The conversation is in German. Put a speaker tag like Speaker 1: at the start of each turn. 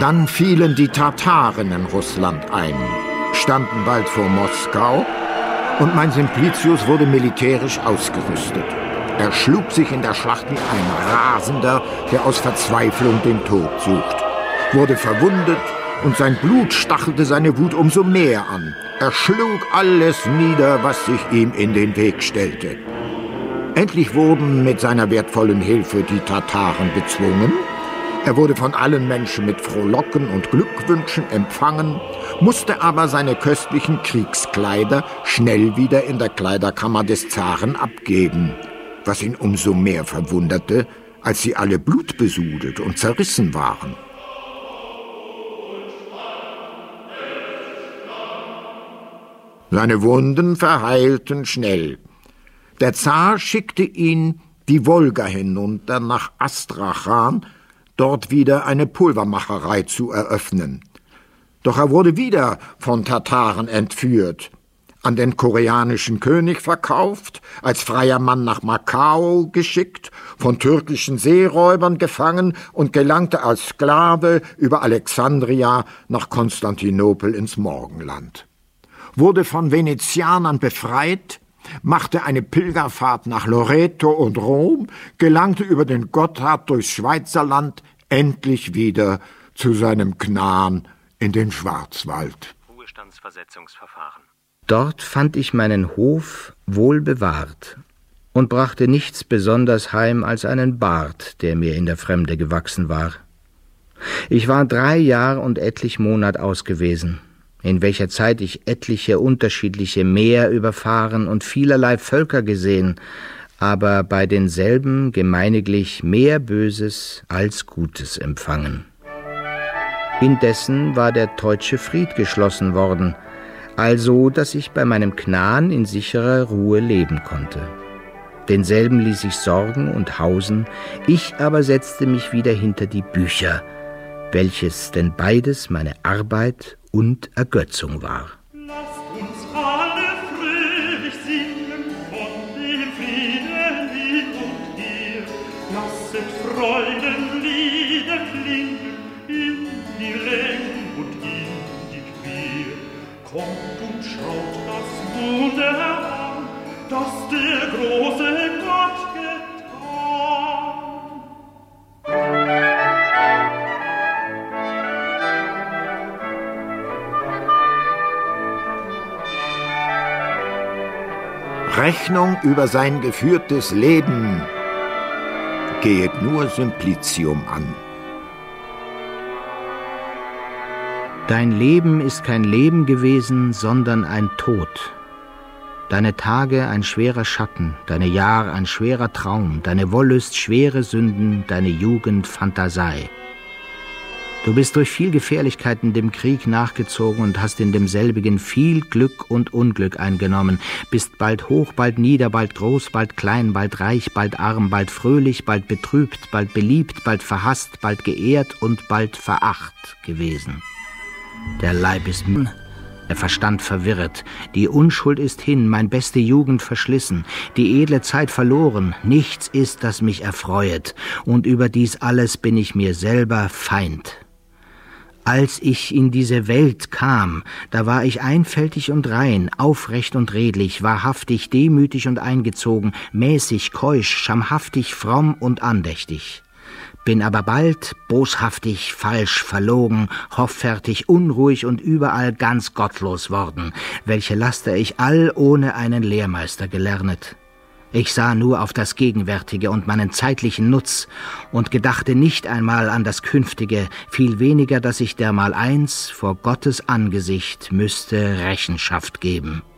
Speaker 1: Dann fielen die Tataren in Russland ein, standen bald vor Moskau und mein Simplicius wurde militärisch ausgerüstet. Er schlug sich in der Schlacht wie ein Rasender, der aus Verzweiflung den Tod sucht, wurde verwundet und sein Blut stachelte seine Wut umso mehr an. Er schlug alles nieder, was sich ihm in den Weg stellte. Endlich wurden mit seiner wertvollen Hilfe die Tataren bezwungen. Er wurde von allen Menschen mit Frohlocken und Glückwünschen empfangen, musste aber seine köstlichen Kriegskleider schnell wieder in der Kleiderkammer des Zaren abgeben, was ihn umso mehr verwunderte, als sie alle blutbesudelt und zerrissen waren. Seine Wunden verheilten schnell. Der Zar schickte ihn die Wolga hinunter nach Astrachan, dort wieder eine Pulvermacherei zu eröffnen. Doch er wurde wieder von Tataren entführt, an den koreanischen König verkauft, als freier Mann nach Macao geschickt, von türkischen Seeräubern gefangen und gelangte als Sklave über Alexandria nach Konstantinopel ins Morgenland. Wurde von Venezianern befreit, machte eine Pilgerfahrt nach Loreto und Rom, gelangte über den Gotthard durchs Schweizerland endlich wieder zu seinem Knarn in den Schwarzwald.
Speaker 2: Ruhestandsversetzungsverfahren.
Speaker 3: Dort fand ich meinen Hof wohl bewahrt und brachte nichts besonders heim als einen Bart, der mir in der Fremde gewachsen war. Ich war 3 Jahr und etlich Monat ausgewesen, in welcher Zeit ich etliche unterschiedliche Meer überfahren und vielerlei Völker gesehen, aber bei denselben gemeiniglich mehr Böses als Gutes empfangen. Indessen war der deutsche Fried geschlossen worden, also dass ich bei meinem Knarren in sicherer Ruhe leben konnte. Denselben ließ ich sorgen und hausen, ich aber setzte mich wieder hinter die Bücher, welches denn beides meine Arbeit und Ergötzung war.
Speaker 4: Lasst uns alle fröhlich singen von dem Frieden hin und her. Lasset Freudenlieder klingen in die Länge und in die Quer. Kommt und schaut das Wunder an, das der große Gott getan.
Speaker 1: Rechnung über sein geführtes Leben gehet nur Simplicium an.
Speaker 3: Dein Leben ist kein Leben gewesen, sondern ein Tod. Deine Tage ein schwerer Schatten, deine Jahre ein schwerer Traum, deine Wollust schwere Sünden, deine Jugend Phantasei. Du bist durch viel Gefährlichkeiten dem Krieg nachgezogen und hast in demselbigen viel Glück und Unglück eingenommen, bist bald hoch, bald nieder, bald groß, bald klein, bald reich, bald arm, bald fröhlich, bald betrübt, bald beliebt, bald verhasst, bald geehrt und bald veracht gewesen. Der Leib ist der Verstand verwirret, die Unschuld ist hin, mein beste Jugend verschlissen, die edle Zeit verloren, nichts ist, das mich erfreuet, und über dies alles bin ich mir selber Feind. Als ich in diese Welt kam, da war ich einfältig und rein, aufrecht und redlich, wahrhaftig, demütig und eingezogen, mäßig, keusch, schamhaftig, fromm und andächtig. Bin aber bald boshaftig, falsch, verlogen, hoffärtig, unruhig und überall ganz gottlos worden, welche Laster ich all ohne einen Lehrmeister gelernet. Ich sah nur auf das Gegenwärtige und meinen zeitlichen Nutz und gedachte nicht einmal an das Künftige, viel weniger, dass ich dermaleinst vor Gottes Angesicht müsste Rechenschaft geben.